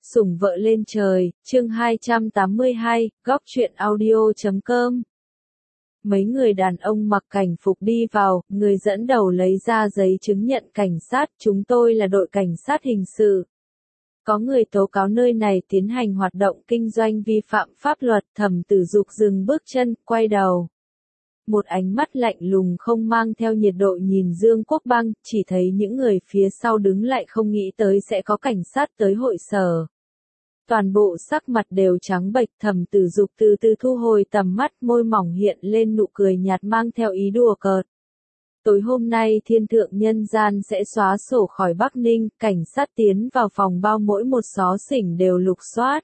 Sủng vợ lên trời, chương 282, góc truyện audio.com. Mấy người đàn ông mặc cảnh phục đi vào, người dẫn đầu lấy ra giấy chứng nhận cảnh sát, chúng tôi là đội cảnh sát hình sự. Có người tố cáo nơi này tiến hành hoạt động kinh doanh vi phạm pháp luật. Thẩm Tử Dục dừng bước chân, quay đầu. Một ánh mắt lạnh lùng không mang theo nhiệt độ nhìn Dương Quốc Băng, chỉ thấy những người phía sau đứng lại không nghĩ tới sẽ có cảnh sát tới hội sở. Toàn bộ sắc mặt đều trắng bệch. Thẩm Tử Dục từ từ thu hồi tầm mắt, môi mỏng hiện lên nụ cười nhạt mang theo ý đùa cợt. Tối hôm nay thiên thượng nhân gian sẽ xóa sổ khỏi Bắc Ninh, cảnh sát tiến vào phòng bao mỗi một xó xỉnh đều lục soát.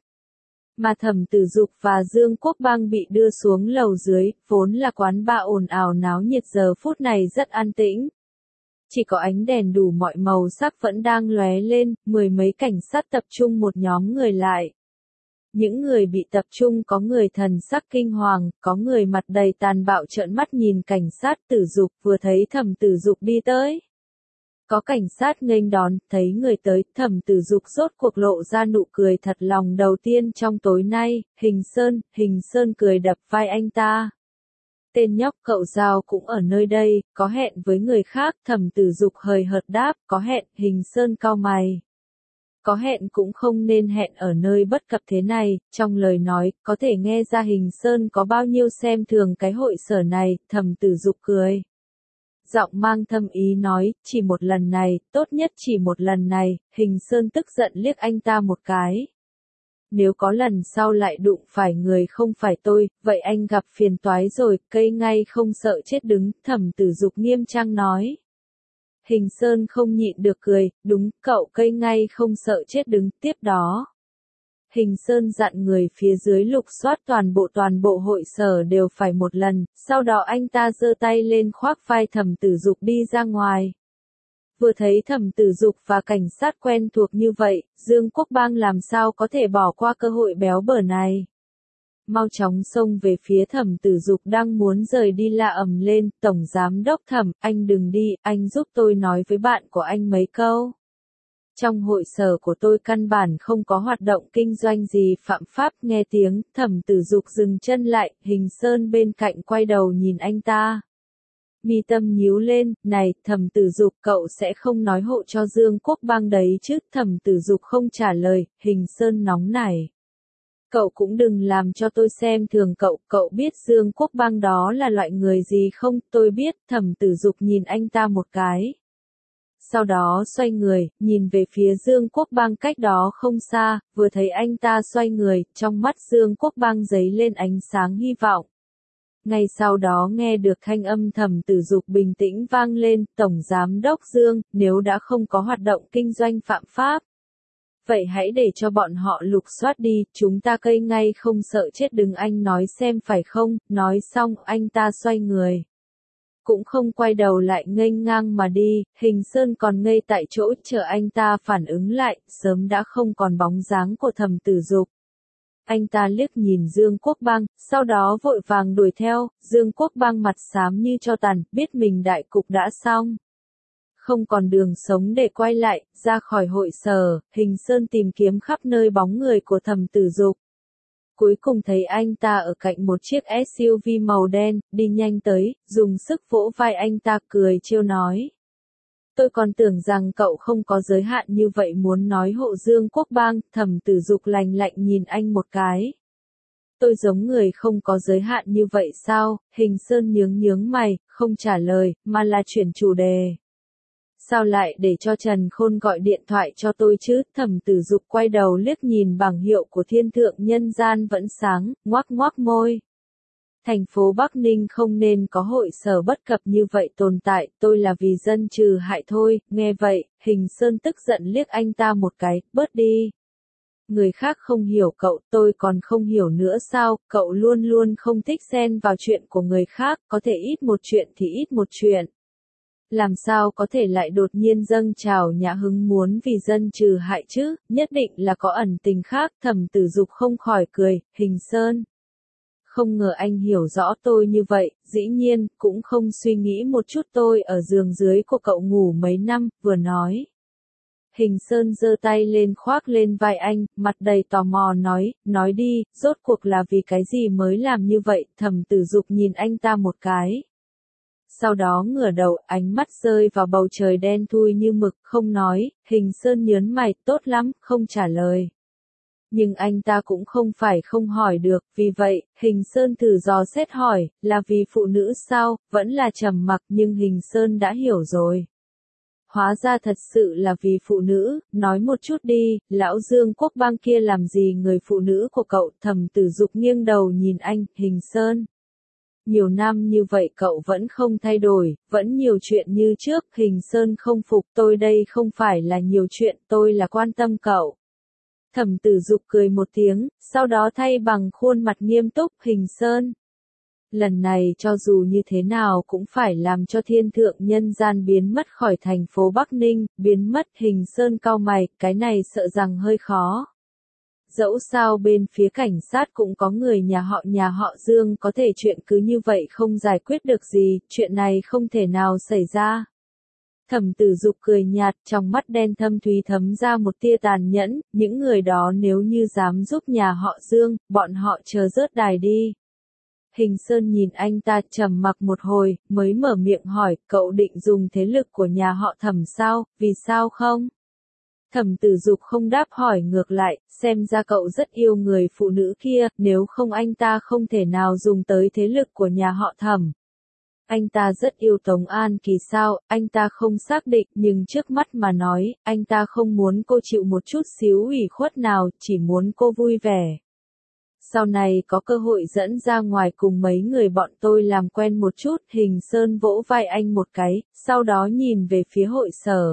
Mà Thẩm Tử Dục và Dương Quốc Băng bị đưa xuống lầu dưới, vốn là quán bar ồn ào náo nhiệt giờ phút này rất an tĩnh. Chỉ có ánh đèn đủ mọi màu sắc vẫn đang lóe lên, mười mấy cảnh sát tập trung một nhóm người lại. Những người bị tập trung có người thần sắc kinh hoàng, có người mặt đầy tàn bạo trợn mắt nhìn cảnh sát. Tử Dục vừa thấy Thẩm Tử Dục đi tới. Có cảnh sát nghênh đón, thấy người tới, Thẩm Tử Dục rốt cuộc lộ ra nụ cười thật lòng đầu tiên trong tối nay. Hình Sơn cười đập vai anh ta. Tên nhóc cậu Giao cũng ở nơi đây, có hẹn với người khác. Thẩm Tử Dục hời hợt đáp, có hẹn. Hình Sơn cau mày. Có hẹn cũng không nên hẹn ở nơi bất cập thế này. Trong lời nói, có thể nghe ra Hình Sơn có bao nhiêu xem thường cái hội sở này. Thẩm Tử Dục cười. Giọng mang thâm ý nói, chỉ một lần này, tốt nhất chỉ một lần này. Hình Sơn tức giận liếc anh ta một cái. Nếu có lần sau lại đụng phải người không phải tôi, vậy anh gặp phiền toái rồi. Cây ngay không sợ chết đứng. Thẩm Tử Dục nghiêm trang nói. Hình Sơn không nhịn được cười, đúng, cậu cây ngay không sợ chết đứng. Tiếp đó, Hình Sơn dặn người phía dưới lục soát toàn bộ hội sở đều phải một lần. Sau đó anh ta giơ tay lên khoác vai Thẩm Tử Dục đi ra ngoài. Vừa thấy Thẩm Tử Dục và cảnh sát quen thuộc như vậy, Dương Quốc Bang làm sao có thể bỏ qua cơ hội béo bở này. Mau chóng xông về phía Thẩm Tử Dục đang muốn rời đi la ầm lên, Tổng Giám Đốc Thẩm, anh đừng đi, anh giúp tôi nói với bạn của anh mấy câu. Trong hội sở của tôi căn bản không có hoạt động kinh doanh gì phạm pháp. Nghe tiếng, Thẩm Tử Dục dừng chân lại, Hình Sơn bên cạnh quay đầu nhìn anh ta. Mi tâm nhíu lên, này, Thẩm Tử Dục, cậu sẽ không nói hộ cho Dương Quốc Bang đấy chứ? Thẩm Tử Dục không trả lời. Hình Sơn nóng nảy. Cậu cũng đừng làm cho tôi xem thường cậu biết Dương Quốc Bang đó là loại người gì không? Tôi biết. Thẩm Tử Dục nhìn anh ta một cái. Sau đó xoay người, nhìn về phía Dương Quốc Bang cách đó không xa, vừa thấy anh ta xoay người, trong mắt Dương Quốc Bang dấy lên ánh sáng hy vọng. Ngay sau đó nghe được thanh âm Thẩm Tử Dục bình tĩnh vang lên, Tổng Giám Đốc Dương, nếu đã không có hoạt động kinh doanh phạm pháp. Vậy hãy để cho bọn họ lục soát đi, chúng ta cây ngay không sợ chết đứng, anh nói xem phải không? Nói xong, anh ta xoay người. Cũng không quay đầu lại nghênh ngang mà đi. Hình Sơn còn ngây tại chỗ chờ anh ta phản ứng lại, sớm đã không còn bóng dáng của Thẩm Tử Dục. Anh ta liếc nhìn Dương Quốc Bang, sau đó vội vàng đuổi theo. Dương Quốc Bang mặt xám như tro tàn, biết mình đại cục đã xong. Không còn đường sống để quay lại, ra khỏi hội sở. Hình Sơn tìm kiếm khắp nơi bóng người của Thẩm Tử Dục. Cuối cùng thấy anh ta ở cạnh một chiếc SUV màu đen, đi nhanh tới, dùng sức vỗ vai anh ta cười trêu nói. Tôi còn tưởng rằng cậu không có giới hạn như vậy, muốn nói hộ Dương Quốc Bang. Thẩm Tử Dục lạnh lạnh nhìn anh một cái. Tôi giống người không có giới hạn như vậy sao? Hình Sơn nhướng mày, không trả lời, mà là chuyển chủ đề. Sao lại để cho Trần Khôn gọi điện thoại cho tôi chứ? Thẩm Tử Dục quay đầu liếc nhìn bảng hiệu của thiên thượng nhân gian vẫn sáng, ngoác môi. Thành phố Bắc Ninh không nên có hội sở bất cập như vậy tồn tại, tôi là vì dân trừ hại thôi. Nghe vậy, Hình Sơn tức giận liếc anh ta một cái, bớt đi. Người khác không hiểu cậu, tôi còn không hiểu nữa sao? Cậu luôn luôn không thích xen vào chuyện của người khác, có thể ít một chuyện thì ít một chuyện. Làm sao có thể lại đột nhiên dâng trào nhã hứng muốn vì dân trừ hại chứ? Nhất định là có ẩn tình khác. Thẩm Tử Dục không khỏi cười. Hình Sơn, không ngờ anh hiểu rõ tôi như vậy. Dĩ nhiên, cũng không suy nghĩ một chút tôi ở giường dưới của cậu ngủ mấy năm. Vừa nói, Hình Sơn giơ tay lên khoác lên vai anh, mặt đầy tò mò nói đi, rốt cuộc là vì cái gì mới làm như vậy, Thẩm Tử Dục nhìn anh ta một cái. Sau đó ngửa đầu, ánh mắt rơi vào bầu trời đen thui như mực, không nói, Hình Sơn nhớn mày, tốt lắm, không trả lời. Nhưng anh ta cũng không phải không hỏi được, vì vậy, Hình Sơn thử dò xét hỏi, là vì phụ nữ sao, vẫn là trầm mặc nhưng Hình Sơn đã hiểu rồi. Hóa ra thật sự là vì phụ nữ, nói một chút đi, lão Dương Quốc Bang kia làm gì người phụ nữ của cậu, Thẩm Tử Dục nghiêng đầu nhìn anh, Hình Sơn. Nhiều năm như vậy cậu vẫn không thay đổi, vẫn nhiều chuyện như trước, Hình Sơn không phục, tôi đây không phải là nhiều chuyện, tôi là quan tâm cậu. Thẩm Tử Dục cười một tiếng, sau đó thay bằng khuôn mặt nghiêm túc, Hình Sơn. Lần này cho dù như thế nào cũng phải làm cho thiên thượng nhân gian biến mất khỏi thành phố Bắc Ninh, biến mất. Hình Sơn cau mày, cái này sợ rằng hơi khó. Dẫu sao bên phía cảnh sát cũng có người nhà họ Dương, có thể chuyện cứ như vậy không giải quyết được gì, chuyện này không thể nào xảy ra. Thẩm Tử Dục cười nhạt, trong mắt đen thâm thúy thấm ra một tia tàn nhẫn, những người đó nếu như dám giúp nhà họ Dương, bọn họ chờ rớt đài đi. Hình Sơn nhìn anh ta trầm mặc một hồi, mới mở miệng hỏi, cậu định dùng thế lực của nhà họ Thẩm sao, vì sao không? Thẩm Tử Dục không đáp, hỏi ngược lại, xem ra cậu rất yêu người phụ nữ kia, nếu không anh ta không thể nào dùng tới thế lực của nhà họ Thẩm. Anh ta rất yêu Tống An Kỳ sao, anh ta không xác định, nhưng trước mắt mà nói, anh ta không muốn cô chịu một chút xíu ủy khuất nào, chỉ muốn cô vui vẻ. Sau này có cơ hội dẫn ra ngoài cùng mấy người bọn tôi làm quen một chút, Hình Sơn vỗ vai anh một cái, sau đó nhìn về phía hội sở.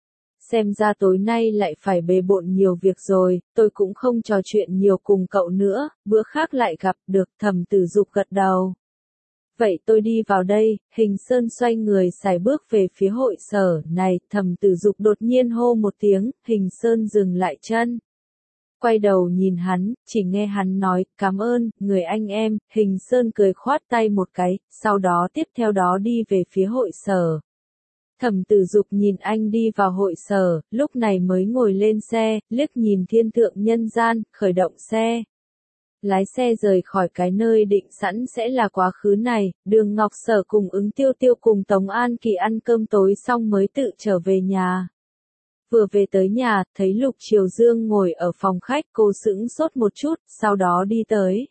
Xem ra tối nay lại phải bề bộn nhiều việc rồi, tôi cũng không trò chuyện nhiều cùng cậu nữa, bữa khác lại gặp, được. Thẩm Tử Dục gật đầu. Vậy tôi đi vào đây, Hình Sơn xoay người sải bước về phía hội sở, này, Thẩm Tử Dục đột nhiên hô một tiếng, Hình Sơn dừng lại chân. Quay đầu nhìn hắn, chỉ nghe hắn nói, cảm ơn, người anh em, Hình Sơn cười khoát tay một cái, sau đó tiếp theo đó đi về phía hội sở. Thẩm Tử Dục nhìn anh đi vào hội sở, lúc này mới ngồi lên xe, liếc nhìn thiên thượng nhân gian, khởi động xe. Lái xe rời khỏi cái nơi định sẵn sẽ là quá khứ này, Đường Ngọc Sở cùng Ứng Tiêu Tiêu cùng Tống An Kỳ ăn cơm tối xong mới tự trở về nhà. Vừa về tới nhà, thấy Lục Triều Dương ngồi ở phòng khách, cô sững sốt một chút, sau đó đi tới.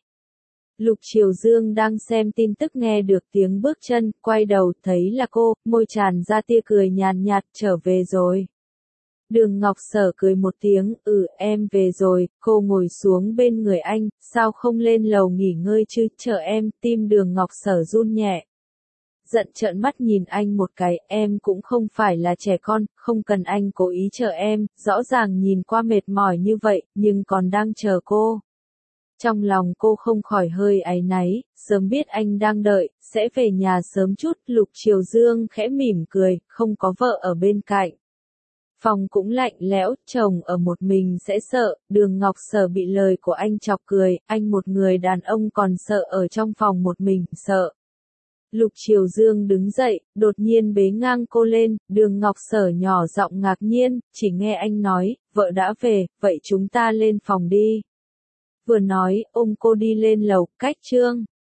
Lục Triều Dương đang xem tin tức nghe được tiếng bước chân, quay đầu thấy là cô, môi tràn ra tia cười nhàn nhạt, trở về rồi. Đường Ngọc Sở cười một tiếng, em về rồi, cô ngồi xuống bên người anh, sao không lên lầu nghỉ ngơi chứ, chờ em, tim Đường Ngọc Sở run nhẹ. Giận trợn mắt nhìn anh một cái, em cũng không phải là trẻ con, không cần anh cố ý chờ em, rõ ràng nhìn qua mệt mỏi như vậy, nhưng còn đang chờ cô. Trong lòng cô không khỏi hơi áy náy, sớm biết anh đang đợi, sẽ về nhà sớm chút, Lục Triều Dương khẽ mỉm cười, không có vợ ở bên cạnh. Phòng cũng lạnh lẽo, chồng ở một mình sẽ sợ, Đường Ngọc Sở bị lời của anh chọc cười, anh một người đàn ông còn sợ ở trong phòng một mình, sợ. Lục Triều Dương đứng dậy, đột nhiên bế ngang cô lên, Đường Ngọc Sở nhỏ giọng ngạc nhiên, chỉ nghe anh nói, vợ đã về, vậy chúng ta lên phòng đi. Vừa nói, ôm cô đi lên lầu, cách chương.